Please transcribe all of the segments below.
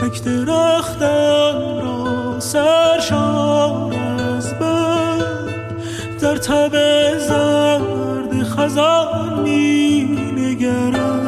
یک درختم را سرشار از بر در تب زرد خزان می نگرم.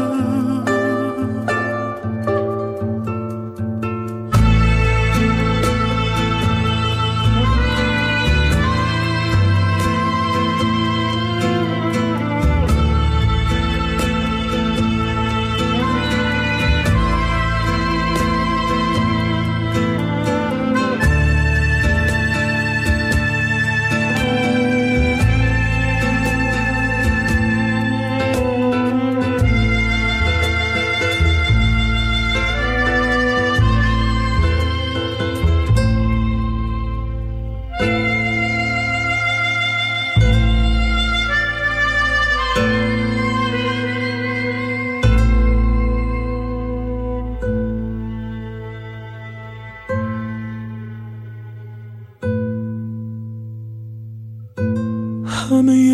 همه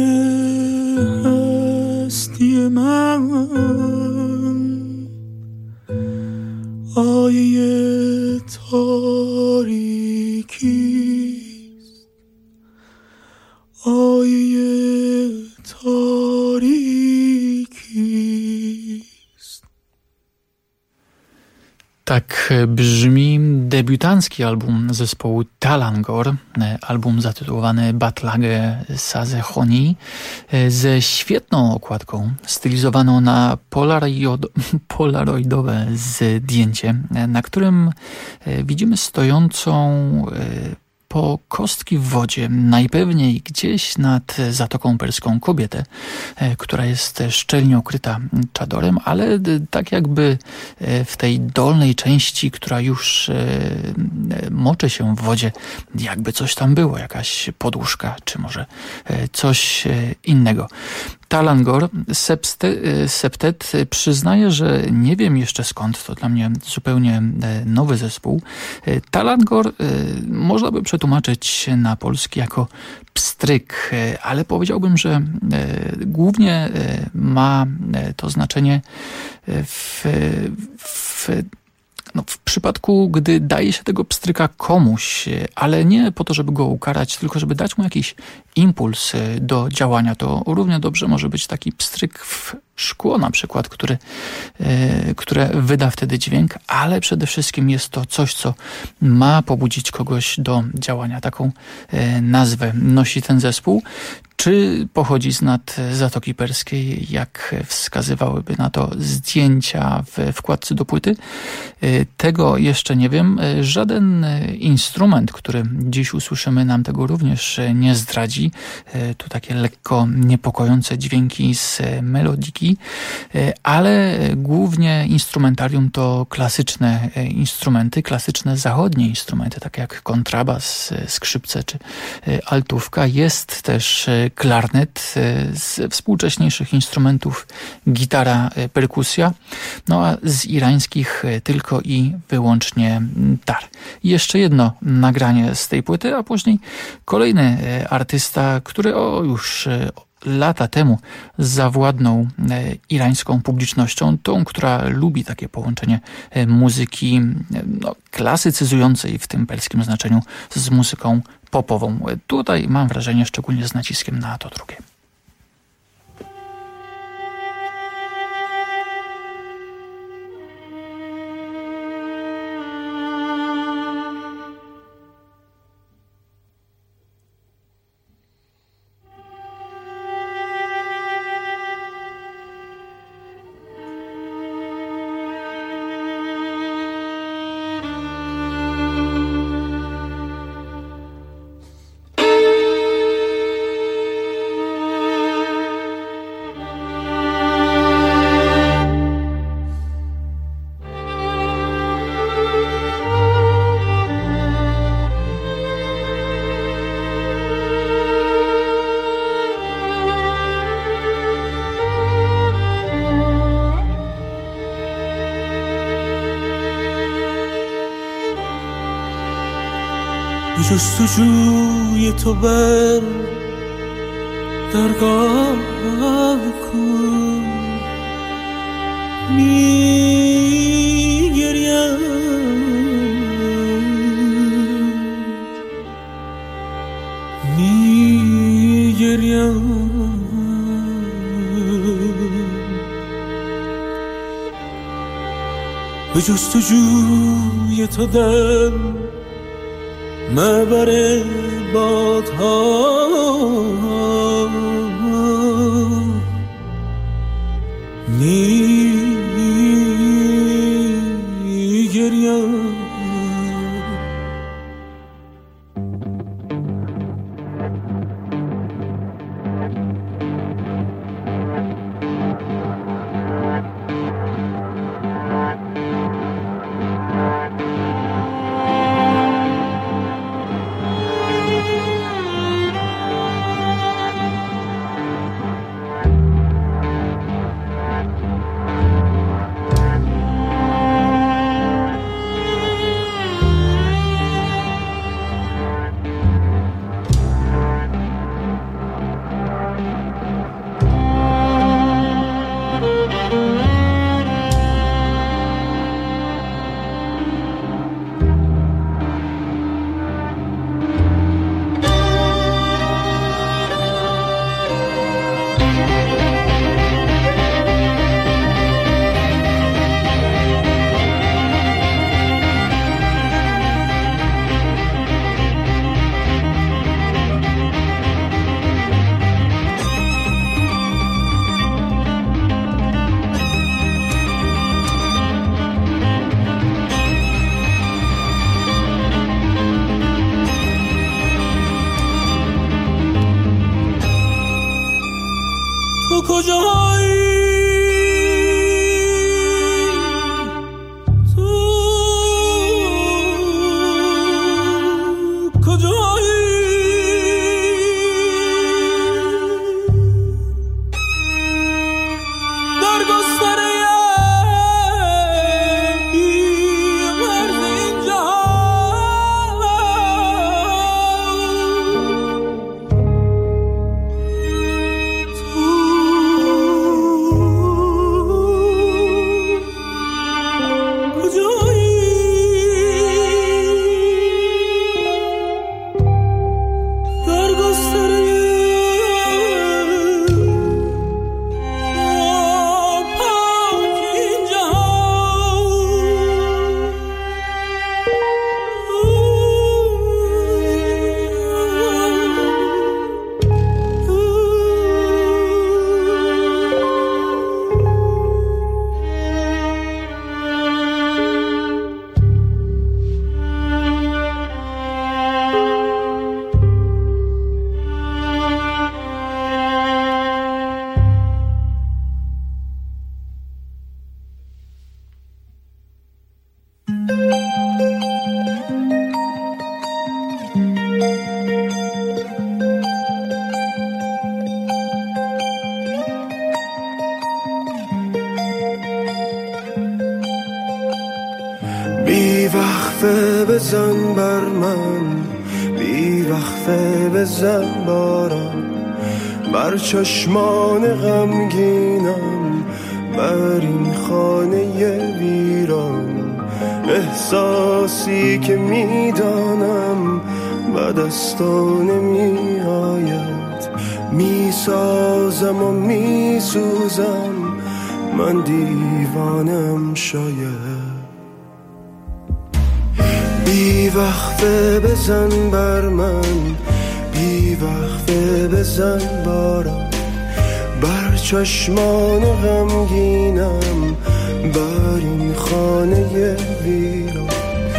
هستی من آیه تاریکیست، آیه تاریکیست. Tak brzmi debiutancki album zespołu Talangor, album zatytułowany Batlage Sazechoni, ze świetną okładką stylizowaną na polaroidowe zdjęcie, na którym widzimy stojącą po kostki w wodzie, najpewniej gdzieś nad Zatoką Perską kobietę, która jest szczelnie okryta czadorem, ale tak jakby w tej dolnej części, która już moczy się w wodzie, jakby coś tam było, jakaś podłóżka, czy może coś innego. Talangor Septet przyznaje, że nie wiem jeszcze skąd, to dla mnie zupełnie nowy zespół. Talangor można by przetłumaczyć na polski jako pstryk, ale powiedziałbym, że głównie ma to znaczenie w przypadku, gdy daje się tego pstryka komuś, ale nie po to, żeby go ukarać, tylko żeby dać mu jakiś impuls do działania. To równie dobrze może być taki pstryk w szkło na przykład, które wyda wtedy dźwięk, ale przede wszystkim jest to coś, co ma pobudzić kogoś do działania. Taką nazwę nosi ten zespół. Czy pochodzi z nad Zatoki Perskiej, jak wskazywałyby na to zdjęcia w wkładce do płyty? Tego jeszcze nie wiem. Żaden instrument, który dziś usłyszymy, nam tego również nie zdradzi. Tu takie lekko niepokojące dźwięki z melodiki, ale głównie instrumentarium to klasyczne instrumenty, klasyczne zachodnie instrumenty, takie jak kontrabas, skrzypce czy altówka. Jest też klarnet, z współcześniejszych instrumentów gitara, perkusja, no a z irańskich tylko i wyłącznie tar. Jeszcze jedno nagranie z tej płyty, a później kolejny artysta, który już lata temu zawładnął irańską publicznością, tą, która lubi takie połączenie muzyki klasycyzującej w tym perskim znaczeniu z muzyką popową. Tutaj mam wrażenie, szczególnie z naciskiem na to drugie. جستجوی تو بر درگاه کن میگریم به جستجوی تو دل مبر بادها میگریم. وقفه بزن بر من، بی وقفه بزن بارم، بر چشمان غمگینم، بر این خانه ویران. احساسی که میدانم به دستان نمی آید، میسازم و میسوزم، من دیوانم شاید. بی وقفه بزن بر من، بی وقفه بزن بارم، بر چشمان غمگینم، بر این خانه ویران.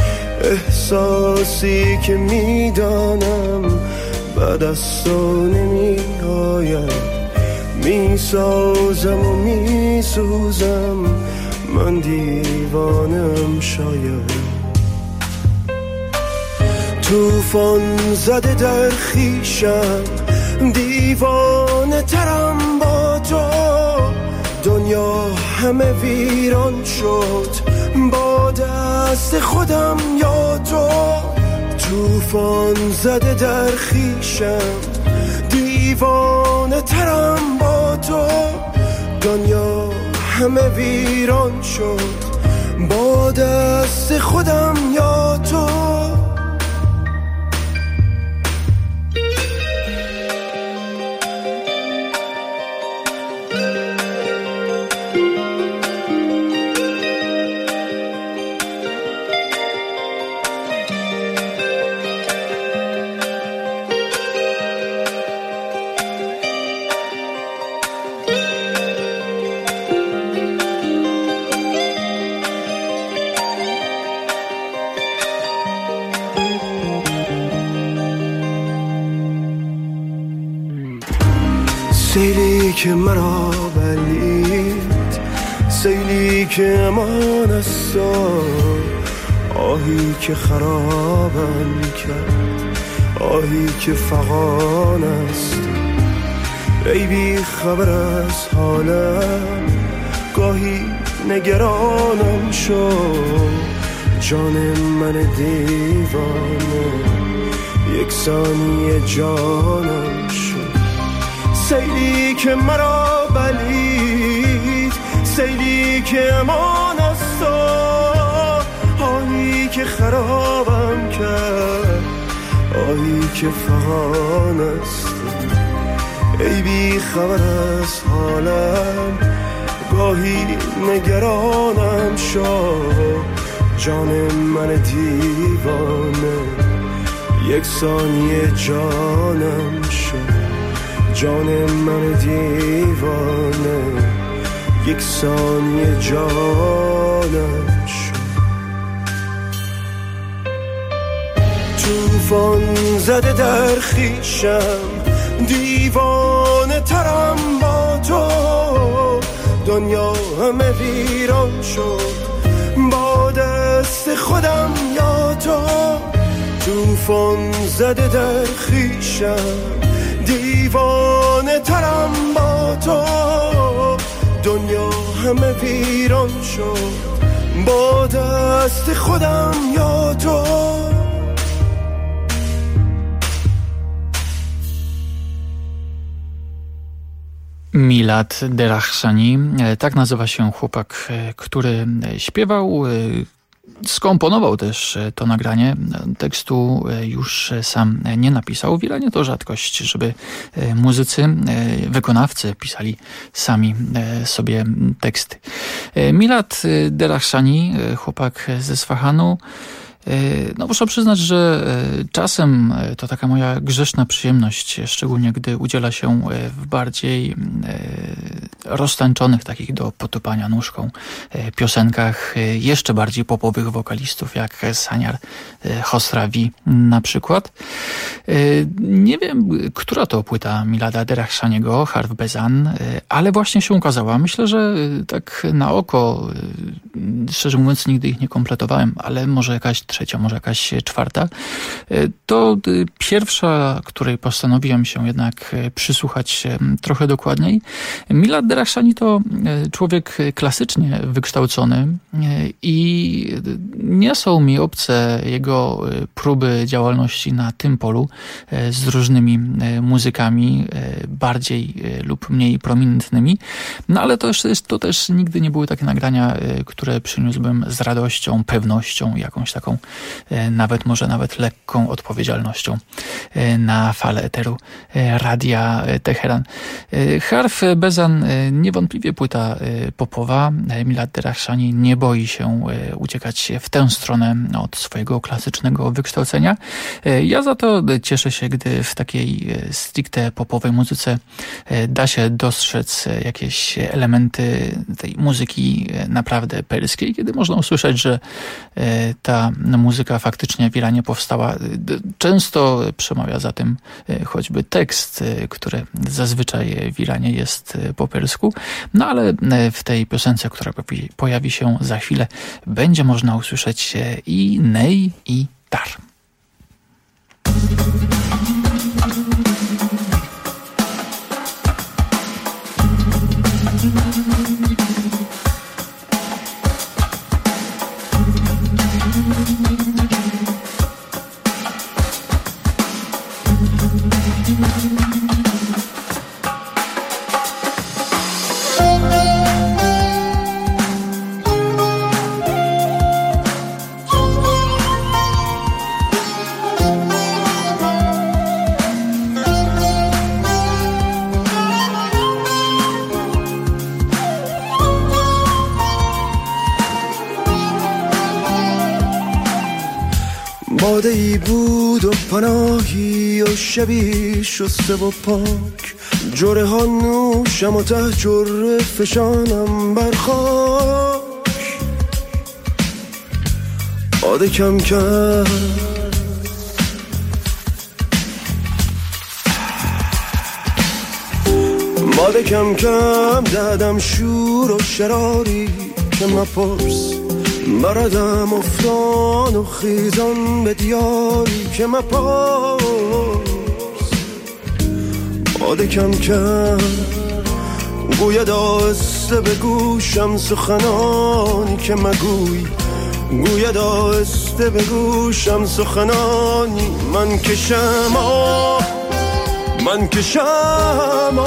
احساسی که میدانم به دستان نمی آید، میسازم و میسوزم، من دیوانم شاید. توفان زده در خیشم، دیوانه ترم با تو، دنیا همه ویران شد با دست خودم یا تو. توفان زده در خیشم، دیوانه ترم با تو، دنیا همه ویران شد با دست خودم یا تو. سیلی که مرا بلید، سیلی که امان است، آهی که خرابم کرد، آهی که فغان است. ای بی خبر از حالم، گاهی نگرانم شد، جان من دیوانه یک ثانیه جانم شد. سیلی که مرا بلید، سیلی که امان است، آهی که خرابم کرد، آهی که فغان است. ای بی خبر از حالم، گاهی نگرانم شد، جان من دیوانه یک ثانیه جانم شد، جان من دیوانه یک ثانیه جانم شد. طوفان زده در خویشم، دیوانه ترم با تو، دنیا همه ویران شد با دست خودم یا تو. طوفان زده در خویشم، دیوانه ترم با تو، دنیا همه ویران شد با دست خودم یا تو. Milad Derachshani, tak nazywa się chłopak, który śpiewał, skomponował też to nagranie. Tekstu już sam nie napisał. Wiele to rzadkość, żeby muzycy, wykonawcy pisali sami sobie teksty. Milad Derachshani, chłopak ze Swahanu. No muszę przyznać, że czasem to taka moja grzeszna przyjemność, szczególnie gdy udziela się w bardziej roztańczonych, takich do potupania nóżką piosenkach jeszcze bardziej popowych wokalistów, jak Sanyar Khosravi na przykład. Nie wiem, która to płyta Milada Derachshaniego, Harf Bezan, ale właśnie się ukazała. Myślę, że tak na oko, szczerze mówiąc, nigdy ich nie kompletowałem, ale może jakaś trzecia, może jakaś czwarta. To pierwsza, której postanowiłem się jednak przysłuchać trochę dokładniej. Milad Derachshani to człowiek klasycznie wykształcony i nie są mi obce jego próby działalności na tym polu z różnymi muzykami, bardziej lub mniej prominentnymi. No ale to też nigdy nie były takie nagrania, które przyniósłbym z radością, pewnością, jakąś taką nawet lekką odpowiedzialnością na falę eteru Radia Teheran. Harf Bezan, niewątpliwie płyta popowa. Milad Derachshani nie boi się uciekać w tę stronę od swojego klasycznego wykształcenia. Ja za to cieszę się, gdy w takiej stricte popowej muzyce da się dostrzec jakieś elementy tej muzyki naprawdę perskiej, kiedy można usłyszeć, że ta muzyka faktycznie w Iranie powstała. Często przemawia za tym choćby tekst, który zazwyczaj w Iranie jest po persku, no ale w tej piosence, która pojawi się za chwilę, będzie można usłyszeć i ney, i tar. باده‌ای بود و پناهی و شبی شسته و پاک، جره ها نوشم و ته جره فشانم بر خاک. باده کم کرد باد کم کم دادم شور و شراری که مپرس بردم افتان و خیزان به دیاری که مپرس باد کم کم گوید آهسته به گوشم سخنانی که مگوی گوید آهسته به گوشم سخنانی من کشم من کشم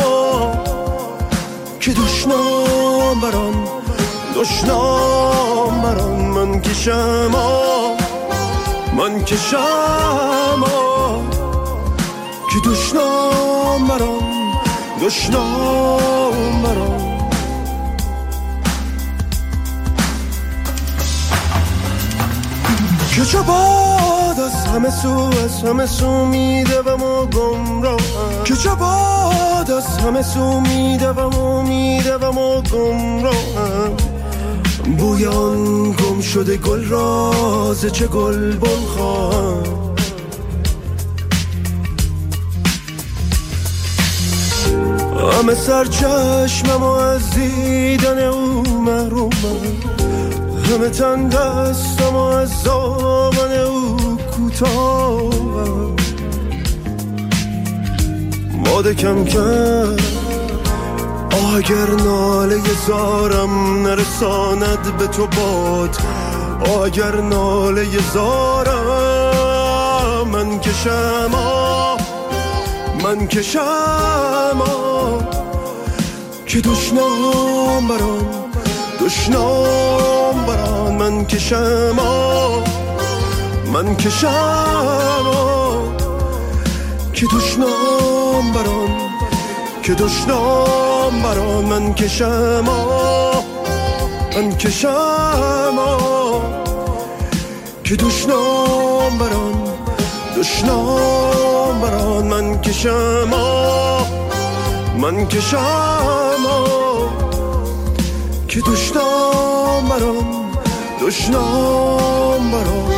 که دشنام بران دشنام بران من کشم من کشم که دشنام بران دشنام بران که چه باد از همه سو میدوم و گمراهم که چه باد از همه سو میدوم و گمراهم بوی آن گم شده گل راز چه گل بن خواهم همه سرچشمم و از دیدن او محرومم همه تن دستم و از دامن او کوتاهم باد کم کم اگر ناله زارم نرساند به تو باد اگر ناله زارم من کشم من کشم که دشنام بران دشنام بران من کشم من کشم که دشنام بران که دشنام بران من کشم من کشم که دشنام بران دشنام بران من کشم من کشم که دشنام بران دشنام بران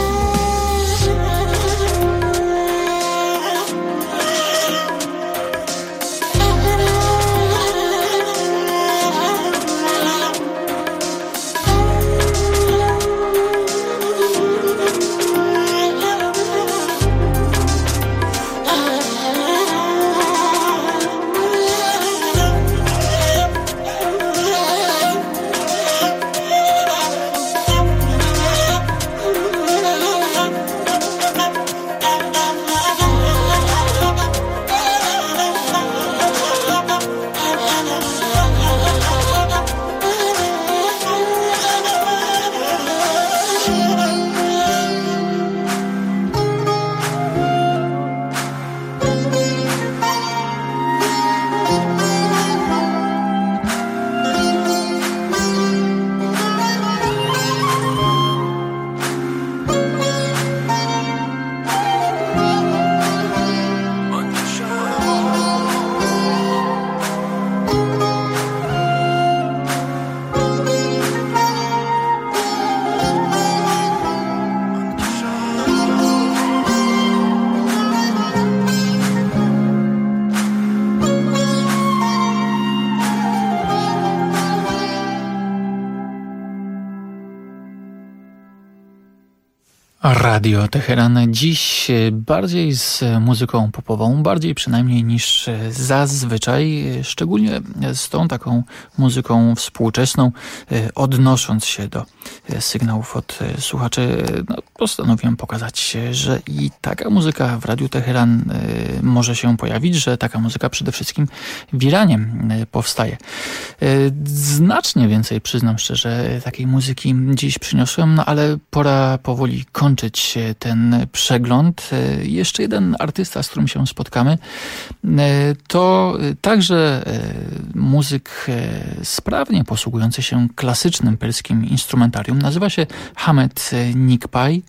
Radio Teheran dziś bardziej z muzyką popową, bardziej przynajmniej niż zazwyczaj, szczególnie z tą taką muzyką współczesną, odnosząc się do sygnałów od słuchaczy, postanowiłem pokazać, że i taka muzyka w Radiu Teheran może się pojawić, że taka muzyka przede wszystkim w Iranie powstaje. Znacznie więcej, przyznam szczerze, takiej muzyki dziś przyniosłem, ale pora powoli kończyć ten przegląd. Jeszcze jeden artysta, z którym się spotkamy, to także muzyk sprawnie posługujący się klasycznym perskim instrumentarium. Nazywa się Hamed Nikpay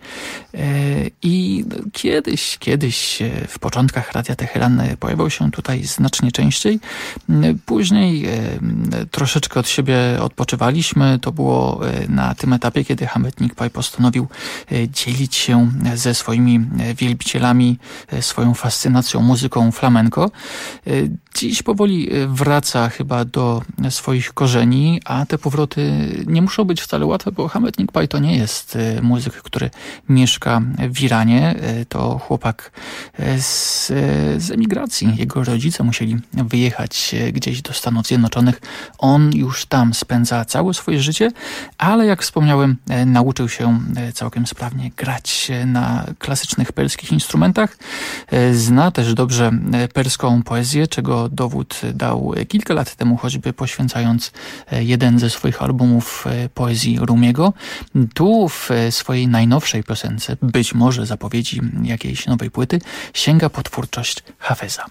i kiedyś w początkach Radia Teheran pojawiał się tutaj znacznie częściej. Później troszeczkę od siebie odpoczywaliśmy. To było na tym etapie, kiedy Hamed Nikpay postanowił podzielić się ze swoimi wielbicielami swoją fascynacją muzyką flamenco. Dziś powoli wraca chyba do swoich korzeni, a te powroty nie muszą być wcale łatwe, bo Hamed Ngbaye to nie jest muzyk, który mieszka w Iranie. To chłopak z emigracji. Jego rodzice musieli wyjechać gdzieś do Stanów Zjednoczonych. On już tam spędza całe swoje życie, ale jak wspomniałem, nauczył się całkiem sprawnie grać na klasycznych perskich instrumentach. Zna też dobrze perską poezję, czego dowód dał kilka lat temu, choćby poświęcając jeden ze swoich albumów poezji Rumiego. Tu w swojej najnowszej piosence, być może zapowiedzi jakiejś nowej płyty, sięga po twórczość Hafeza.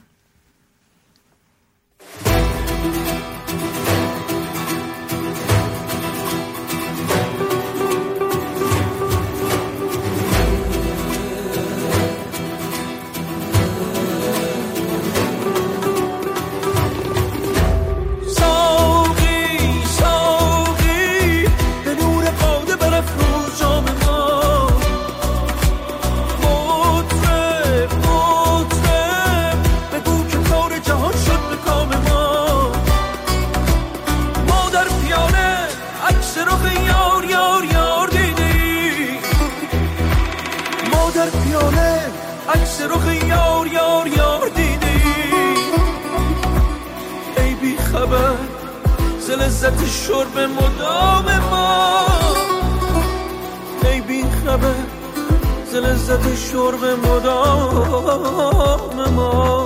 لذت شرب مدام ما ای بی خبر ز لذت شرب مدام ما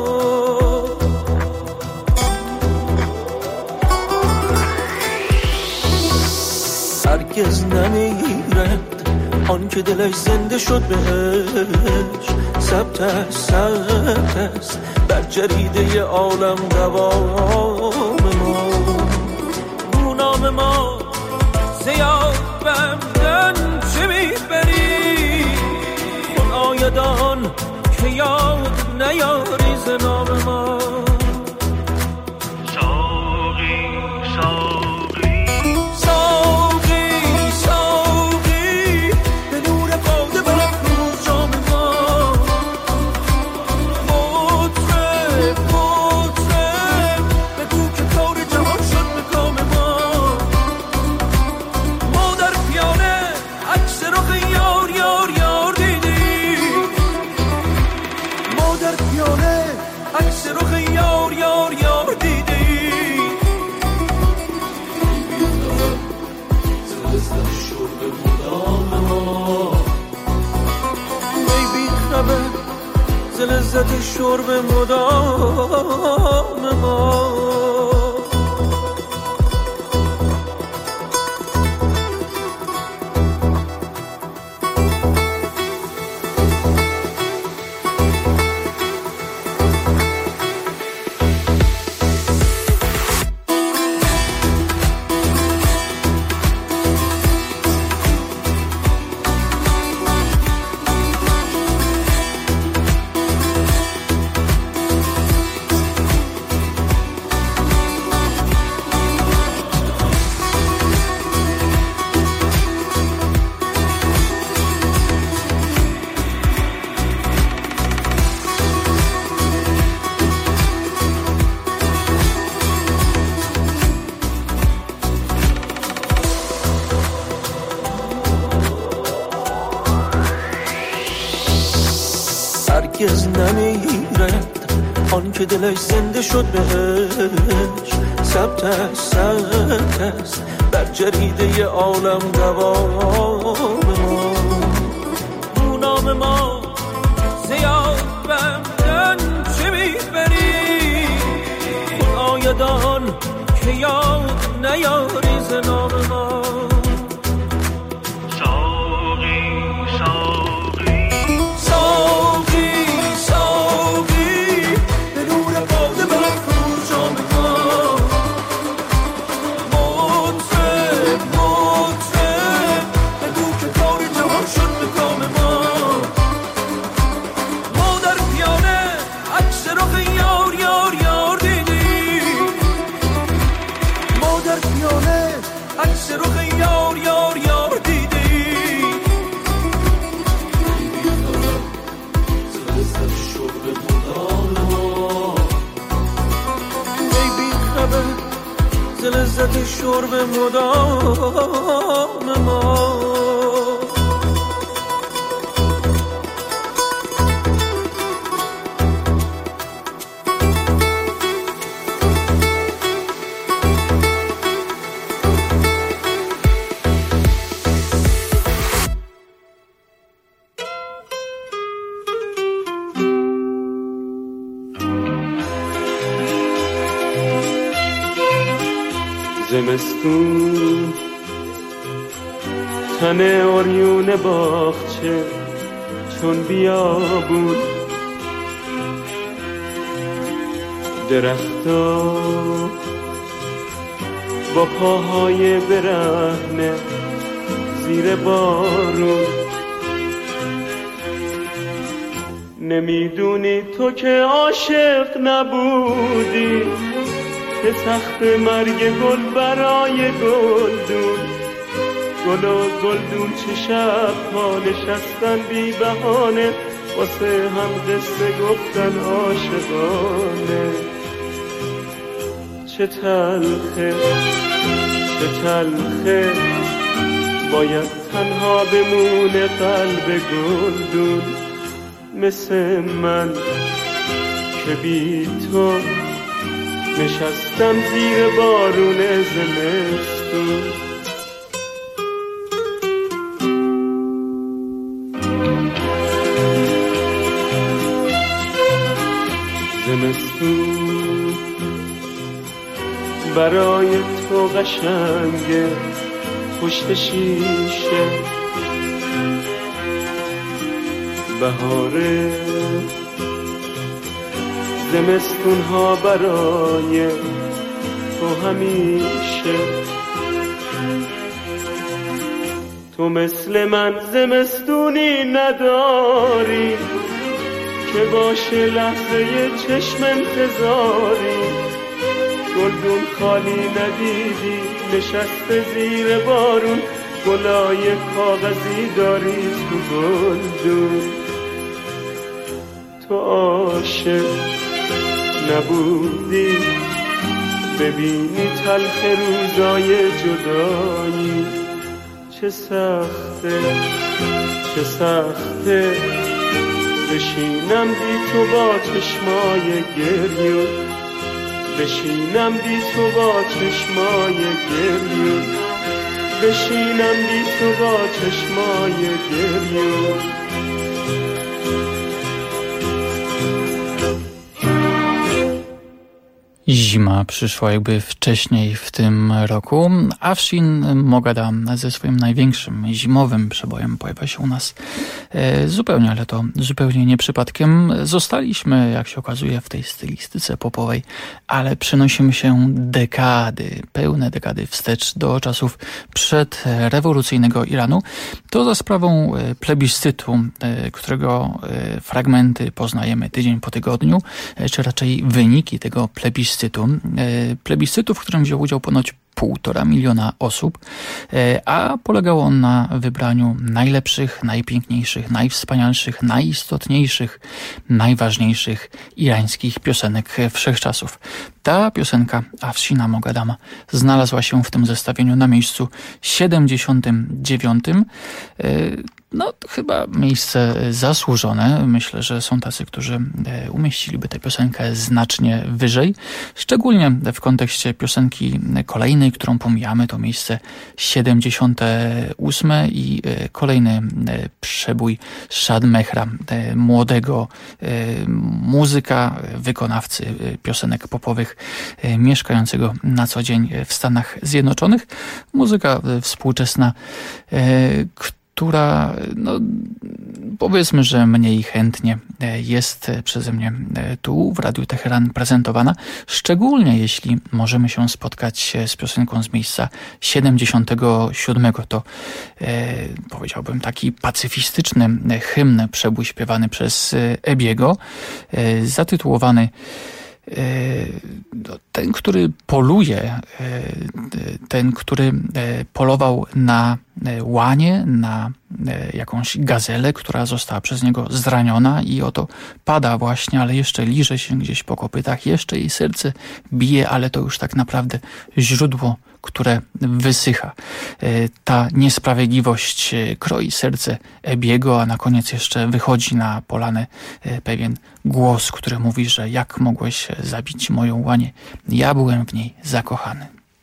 هرگز نمیرد آن که دلش زنده شد بهش ثبت است بر جریده عالم دوام ما نام ما زیاد بمدن چه میبری اون آیدان که یاد نیاری ز نام ما ساقی ساقی ساقی ساقی به نور باده برافروز جام ما مطرب مطرب بگو که کار جهان شد به کام ما لذت شرب مدام ما هرگز نمیرد آن که دلش زنده شد بهش ثبت است بر جریده عالم دوام ما رو نام ما زیاد بمدن چه میبری اون آیدان که یاد نیاری ز نام ما در پیانه شرب مدام ما. زمستون تن اوریون باغچه چون بیابون، درختا با پاهای برهنه زیر بارون. نمیدونی تو که عاشق نبودی که تخت مرگ گل برای گلدون، گل و گلدون چه شب ها نشستن بی بهانه واسه هم قصه گفتن عاشقانه. چه تلخه چه تلخه باید تنها بمونه قلب گلدون، مثل من که بی تو نشستم زیر بارون زمستون. زمستون برای تو قشنگه پشت شیشه، بهاره زمستون ها برای تو همیشه. تو مثل من زمستونی نداری که باشه لحظه چشم انتظاری، گلدون خالی ندیدی نشسته زیر بارون، گلای کاغذی داری تو گلدون. تو عاشق نبودی ببینی تلخ روزای جدایی، چه سخته چه سخته بشینم بی تو با چشمای گریون، بشینم بی تو با چشمای گریون، بشینم بی تو با چشمای گریون. Zima przyszła jakby wcześniej w tym roku. Afshin Mogada ze swoim największym zimowym przebojem pojawia się u nas zupełnie, ale to zupełnie nie przypadkiem. Zostaliśmy, jak się okazuje, w tej stylistyce popowej, ale przenosimy się dekady, pełne dekady wstecz do czasów przedrewolucyjnego Iranu. To za sprawą plebiscytu, którego fragmenty poznajemy tydzień po tygodniu, czy raczej wyniki tego plebiscytu, w którym wziął udział ponoć 1,5 miliona osób, a polegał on na wybraniu najlepszych, najpiękniejszych, najwspanialszych, najistotniejszych, najważniejszych irańskich piosenek wszechczasów. Ta piosenka Afshina Mogadama znalazła się w tym zestawieniu na miejscu 79. No, chyba miejsce zasłużone. Myślę, że są tacy, którzy umieściliby tę piosenkę znacznie wyżej. Szczególnie w kontekście piosenki kolejnej, którą pomijamy, to miejsce 78 i kolejny przebój Shad Mehra, młodego muzyka, wykonawcy piosenek popowych, mieszkającego na co dzień w Stanach Zjednoczonych. Muzyka współczesna, która, no, powiedzmy, że mniej chętnie jest przeze mnie tu w Radiu Teheran prezentowana, szczególnie jeśli możemy się spotkać z piosenką z miejsca 77. To powiedziałbym taki pacyfistyczny hymn, przebój śpiewany przez Ebiego, zatytułowany ten, który poluje, ten, który polował na łanie, na jakąś gazelę, która została przez niego zraniona i oto pada właśnie, ale jeszcze liże się gdzieś po kopytach, jeszcze jej serce bije, ale to już tak naprawdę źródło, które wysycha. Ta niesprawiedliwość kroi serce Ebiego, a na koniec jeszcze wychodzi na polanę pewien głos, który mówi, że jak mogłeś zabić moją łanię? Ja byłem w niej zakochany.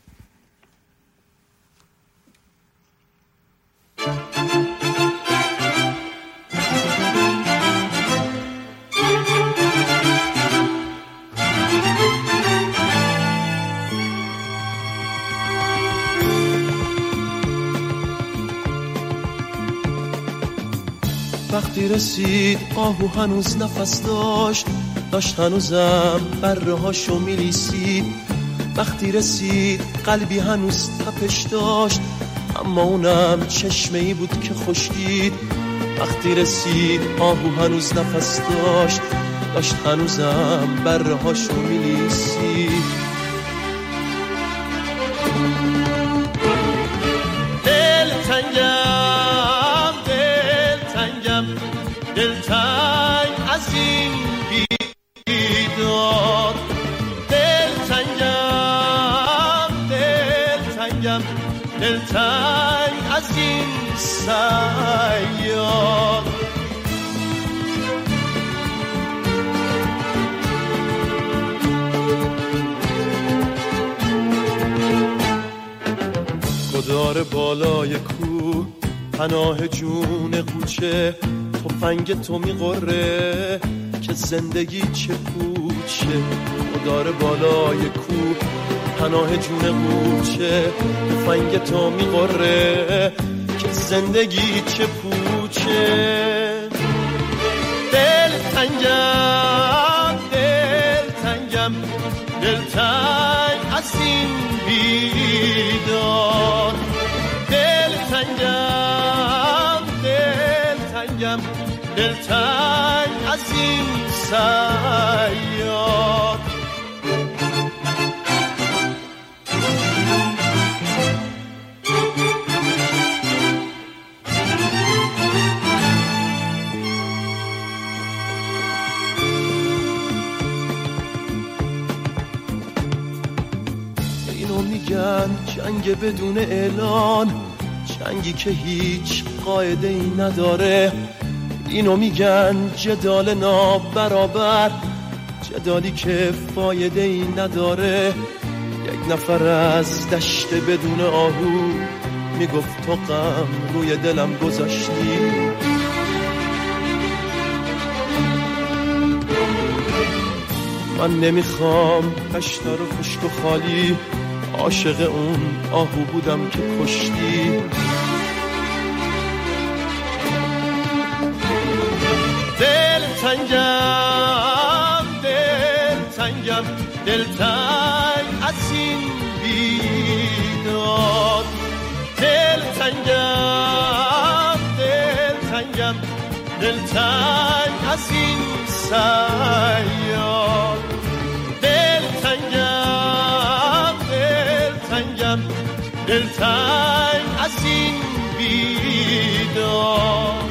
وقتی رسید آهو هنوز نفس داشت هنوزم بره هاشو میلیسید وقتی رسید قلبی هنوز تپش داشت اما اونم چشمه ای بود که خشکید وقتی رسید آهو هنوز نفس داشت هنوزم بره هاشو میلیسید دلتنگ از این بیداد دلتنگ از این صیاد گدار بالای کوه پناه جون قوچه تفنگ تو میقره که زندگی چه پوچه گدار بالای کوه پناه جون قوچه تفنگ تو میقره که زندگی چه پوچه دلتنگ از این بیداد دلتنگ از این صیاد اینو میگن جنگ بدون اعلان جنگی که هیچ قاعده ای نداره اینو میگن جدال نابرابر جدالی که فایده ای نداره یک نفر از دشت بدون آهو میگفت تو غم روی دلم گذاشتی من نمیخوام دشتا رو خشک و خالی عاشق اون آهو بودم که کشتی دلتنگ از این بیداد دلتنگ از این صیاد دلتنگ از این بیداد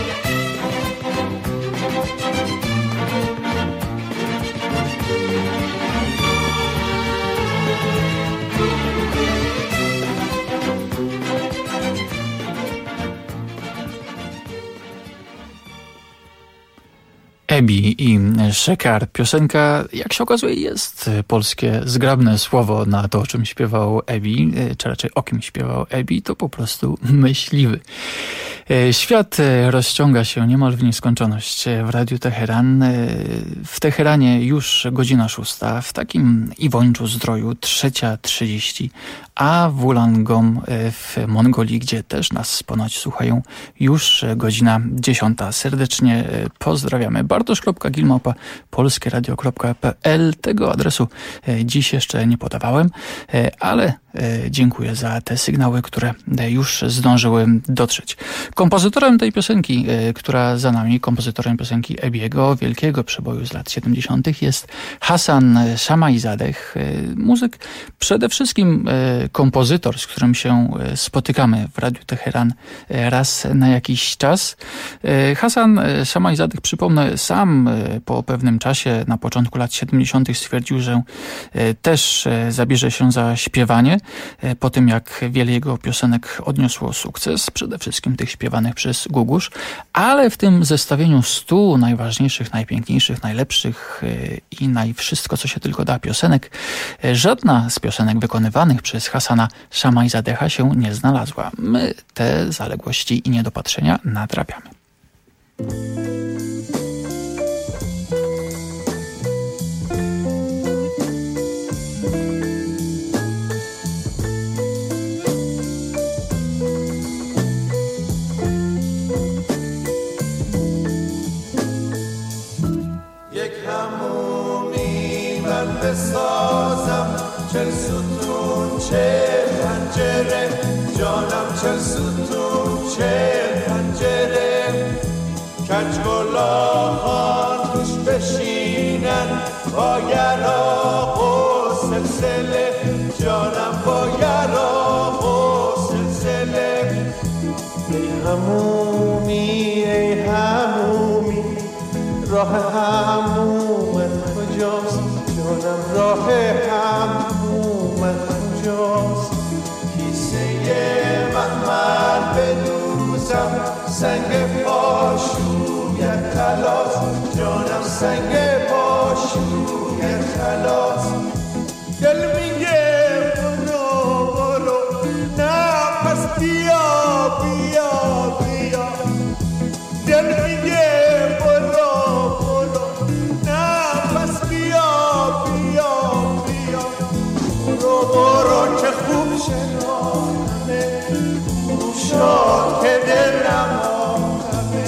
Ebi i Szekar. Piosenka, jak się okazuje, jest polskie zgrabne słowo na to, o czym śpiewał Ebi, czy raczej o kim śpiewał Ebi, to po prostu myśliwy. Świat rozciąga się niemal w nieskończoność w Radiu Teheran. W Teheranie już godzina 6, w takim Iwoniczu Zdroju 3:30, a w Wollongong w Mongolii, gdzie też nas ponoć słuchają, już godzina 10. Serdecznie pozdrawiamy. Bartosz.gilmałpa.polskieradio.pl. Tego adresu dziś jeszcze nie podawałem, ale dziękuję za te sygnały, które już zdążyły dotrzeć. Kompozytorem tej piosenki, która za nami, kompozytorem piosenki Ebiego, wielkiego przeboju z lat 70., jest Hasan Szamajzadeh, muzyk, przede wszystkim kompozytor, z którym się spotykamy w Radiu Teheran raz na jakiś czas. Hasan Szamajzadeh, przypomnę, sam po pewnym czasie, na początku lat 70. stwierdził, że też zabierze się za śpiewanie, po tym jak wiele jego piosenek odniosło sukces, przede wszystkim tych śpiewanych przez Gugusz, ale w tym zestawieniu 100 najważniejszych, najpiękniejszych, najlepszych i wszystko, co się tylko da piosenek, żadna z piosenek wykonywanych przez Hasana Szamajzadeha się nie znalazła. My te zaległości i niedopatrzenia nadrabiamy. بسازم چل ستون چل پنجره جانم چل ستون چل پنجره کجگلاهان توش بشینن با یراق و سلسله جانم با یراق و سلسله ای همومی ای همومی راه همومت کجاست جانم راه همومت کجاست کیسه محمل بدوزم سنگ پاشویت خلاص جانم سنگ پاشویت خلاص دل میگه برو برو نه پس بیا بیا بیا دل میگه برو برو نه پس بیا بیا بیا برو برو که خوب شنانمه خوب شد که دلم آمه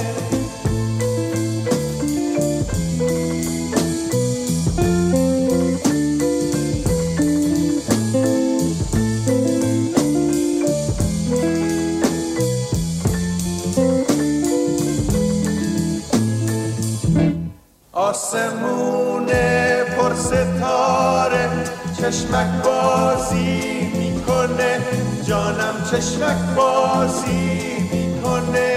آسمونه پر ستاره چشمک بازی میکنه جانم چشمک بازی میکنه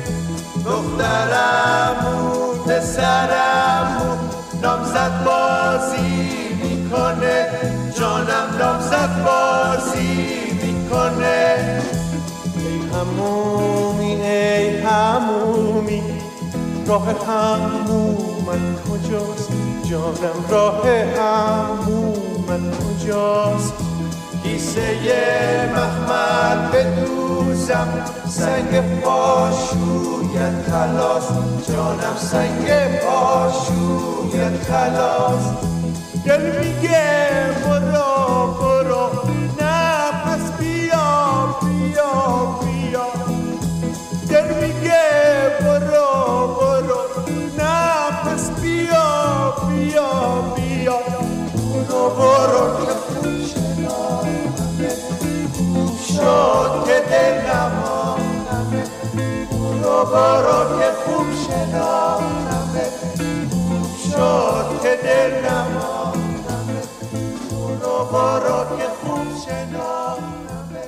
دخترمو پسرمو نامزد بازی میکنه جانم نامزد بازی میکنه ای همومی ای همومی راه همومت کجاست جانم راه همومت کجاست کیسه محمل بدوزم سنگ پاشویت خلاص جانم سنگ پاشویت خلاص دل میگه برو برو نه پس بیا بیا بیا دل میگه برو برو نه پس بیا بیا بیا برو برو که خوب شنانمه خوب شد که دلم آمنمه برو برو که خوب شنانمه خوب شد که دلم آمنمه برو برو که خوب شنانمه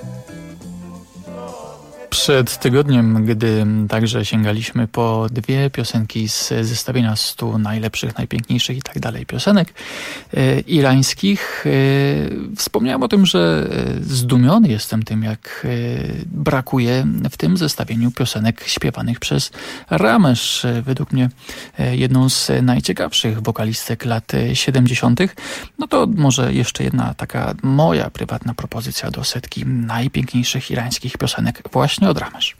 Przed tygodniem, gdy także sięgaliśmy po dwie piosenki z zestawienia 100 najlepszych, najpiękniejszych i tak dalej piosenek irańskich, wspomniałem o tym, że zdumiony jestem tym, jak brakuje w tym zestawieniu piosenek śpiewanych przez Ramesz. Według mnie jedną z najciekawszych wokalistek lat 70. No to może jeszcze jedna taka moja prywatna propozycja do setki najpiękniejszych irańskich piosenek właśnie od Ramesz.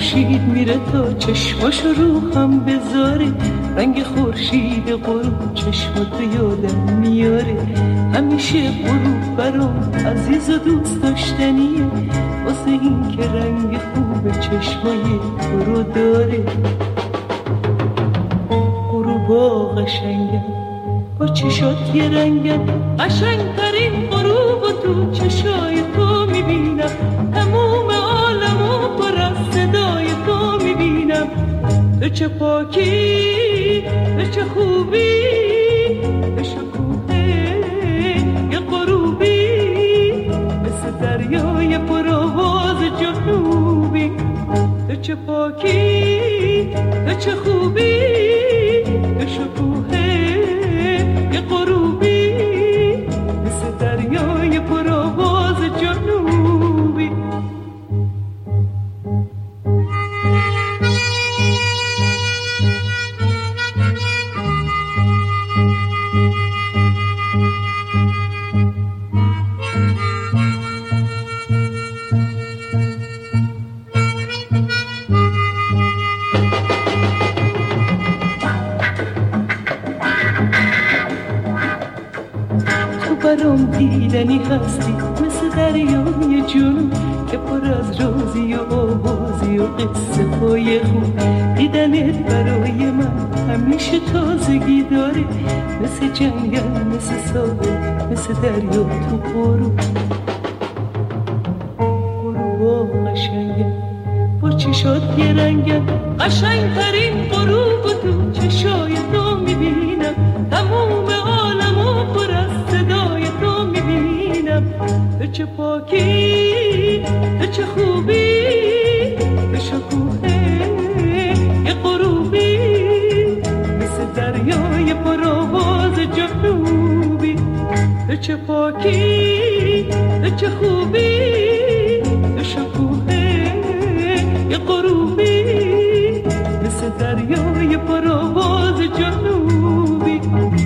خورشید میره تا چشماشو رو هم بذاره، رنگ خورشید غروب چشماتو یادم میاره. همیشه غروب برام عزیز و دوست داشتنیه، واسه این که رنگ خوب چشمای تو رو داره. غروبا قشنگن با چشات یه رنگن، قشنگترین غروب و تو چشای تو میبینم. تموم عالمو پر از صدای تو میبینم. تو چه پاکی، تو چه خوبی، تو شکوه یه غروبی، مثل دریای پر آواز جنوبی. تو چه پاکی، تو چه خوبی، تو شکوه یه غروبی، مثل دریای پر آواز جنوبی. برام دیدنی هستی مثل دریای جنوب که پر از رازی و آوازی و قصه های خوب. دیدنت برای من همیشه تازگی داره، مثل جنگل، مثل ساحل، مثل دریا تو غروب. غروبا قشنگن با چشات یه رنگن، قشنگترین غروب و تو چشای تو میبینم. تموم عالمو پر از صدای تو میبینم. تو چه پاکی، تو چه خوبی، تو شکوه یه غروبی، مثل دریای پر آواز جنوبی. تو چه پاکی، تو چه خوبی، تو شکوه یه غروبی، مثل دریای پر آواز جنوبی.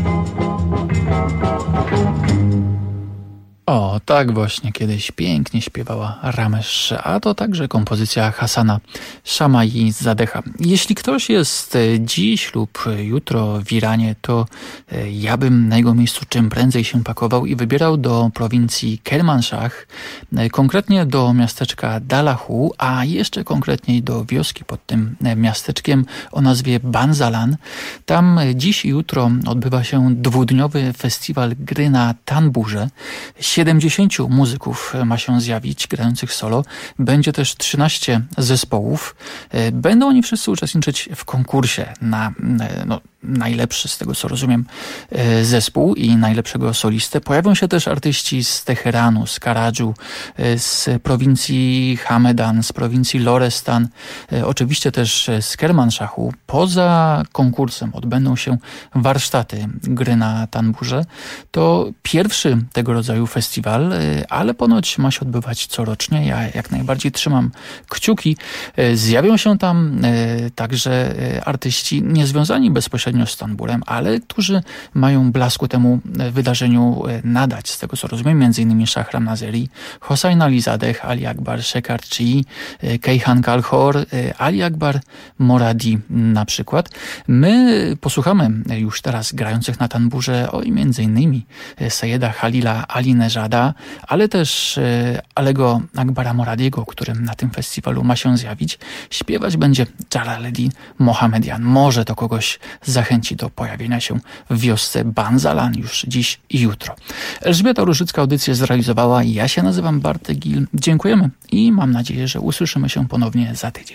O, tak właśnie kiedyś pięknie śpiewała Ramesz, a to także kompozycja Hasana Szamai Zadecha. Jeśli ktoś jest dziś lub jutro w Iranie, to ja bym na jego miejscu czym prędzej się pakował i wybierał do prowincji Kermanshah, konkretnie do miasteczka Dalahu, a jeszcze konkretniej do wioski pod tym miasteczkiem o nazwie Banzalan. Tam dziś i jutro odbywa się dwudniowy festiwal gry na tanburze. 70 muzyków ma się zjawić, grających solo. Będzie też 13 zespołów. Będą oni wszyscy uczestniczyć w konkursie na najlepszy, z tego co rozumiem, zespół i najlepszego solistę. Pojawią się też artyści z Teheranu, z Karadżu, z prowincji Hamedan, z prowincji Lorestan, oczywiście też z Kermanshahu. Poza konkursem odbędą się warsztaty gry na tanburze. To pierwszy tego rodzaju festiwal, ale ponoć ma się odbywać corocznie. Ja jak najbardziej trzymam kciuki. Zjawią się tam także artyści niezwiązani bezpośrednio z tanburem, ale którzy mają blasku temu wydarzeniu nadać. Z tego co rozumiem, m.in. Shahram Nazeri, Hossein Ali Zadeh, Ali Akbar Shekarchi, Keihan Kalhor, Ali Akbar Moradi na przykład. My posłuchamy już teraz grających na tanburze o m.in. Sejeda Halila Ali Nejada, ale też Alego Akbara Moradiego, którym na tym festiwalu ma się zjawić. Śpiewać będzie Jalaleddin Mohammedian. Może to kogoś zachęci do pojawienia się w wiosce Banzalan już dziś i jutro. Elżbieta Różycka audycję zrealizowała. Ja się nazywam Bartek Gil. Dziękujemy i mam nadzieję, że usłyszymy się ponownie za tydzień.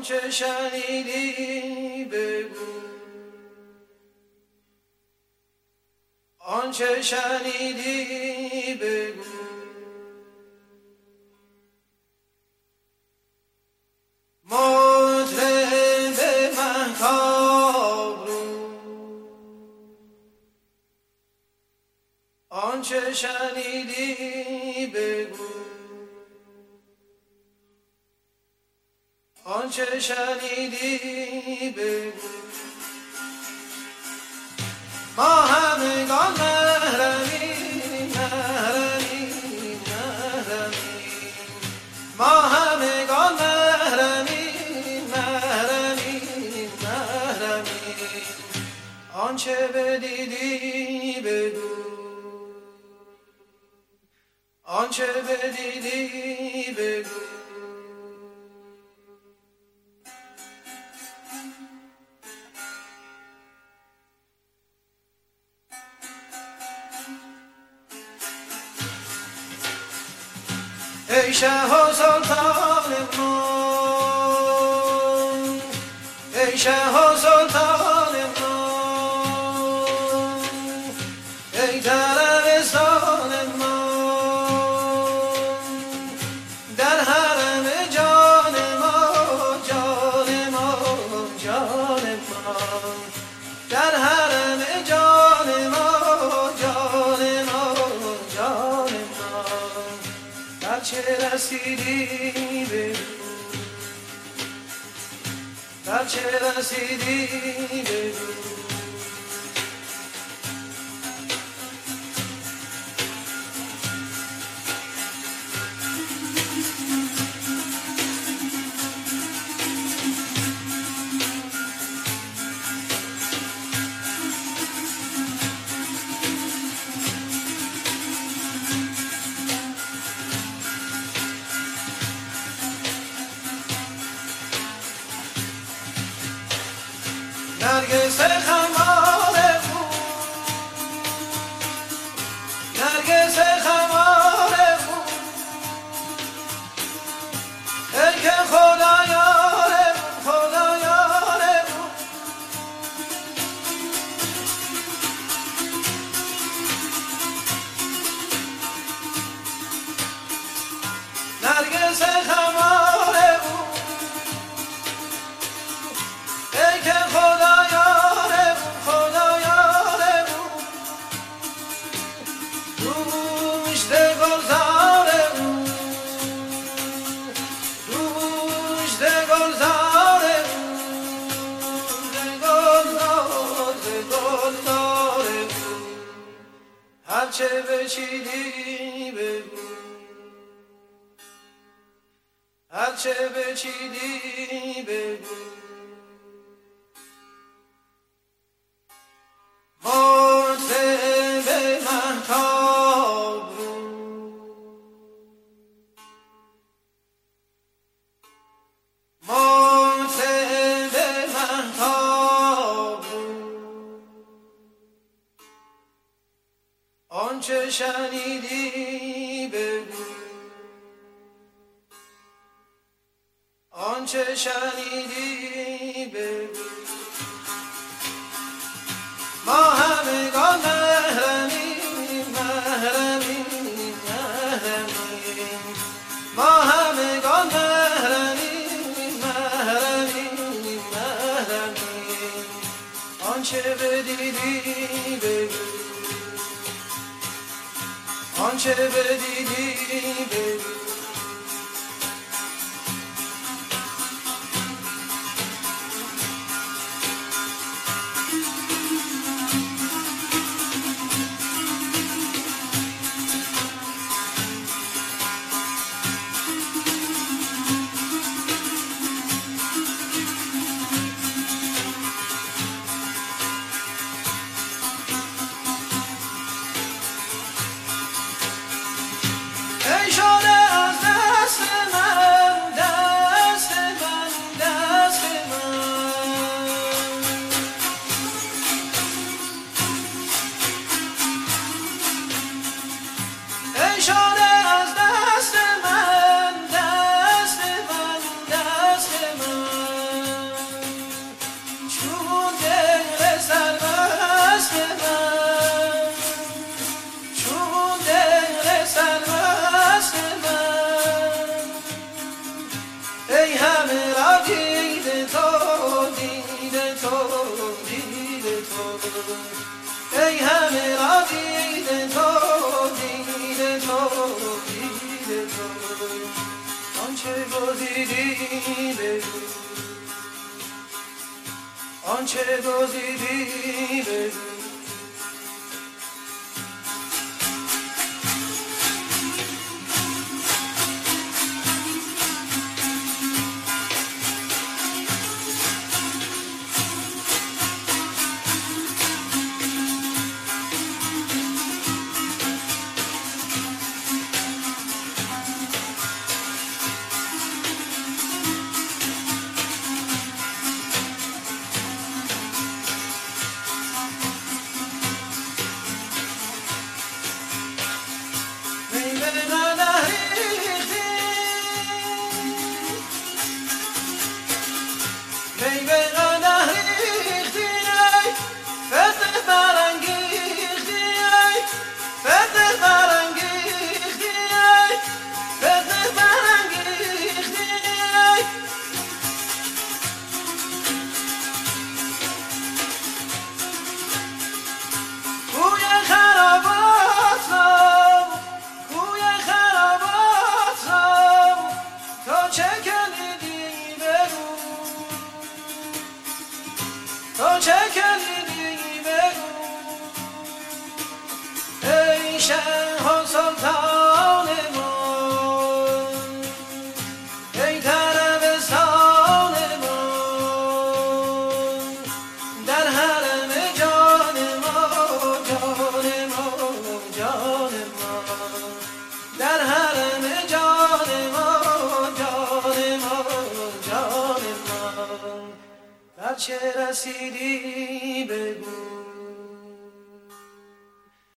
آنچه شنیدی بگو، آنچه شنیدی بگو، مطرب مهتاب رو، آنچه شنیدی بگو، آنچه شنیدی بگو. ما همگان محرمیم، محرمیم، محرمیم، ما همگان محرمیم، محرمیم، محرمیم. آنچه بدیدی بگو، آنچه بدیدی بگو. ای شه و سلطان ما، ای شه و سلطان ما، ای طربستان ما، در حرم جان ما، جان ما، جان ما، در حرم جان ما، جان ما، جان ما. در چه رسیدی بگو، در چه رسیدی بگو. نرگس خمار بود، نرگس خمار بود، ای که خدا یاره بود، خدا یاره بود. نرگس خمار بود، ای که خدا یاره بود، خدا یاره بود. دوشت گلزاره بود، دوشت گلزاره بود، گلزاره بود. هرچه بچیدی بگو، هرچه بچیدی بگو. مطرب مهتاب رو، مطرب مهتاب رو، آنچه شنیدی بگو، آنچه شنیدی بگو. ما همگان محرمیم، محرمیم، محرمیم، ما همگان محرمیم، محرمیم، محرمیم. آنچه بدیدی بگو، آنچه بدیدی بگو. ای شده دزدیدی بگو آنچه دزدیدی بگو چه رسیدی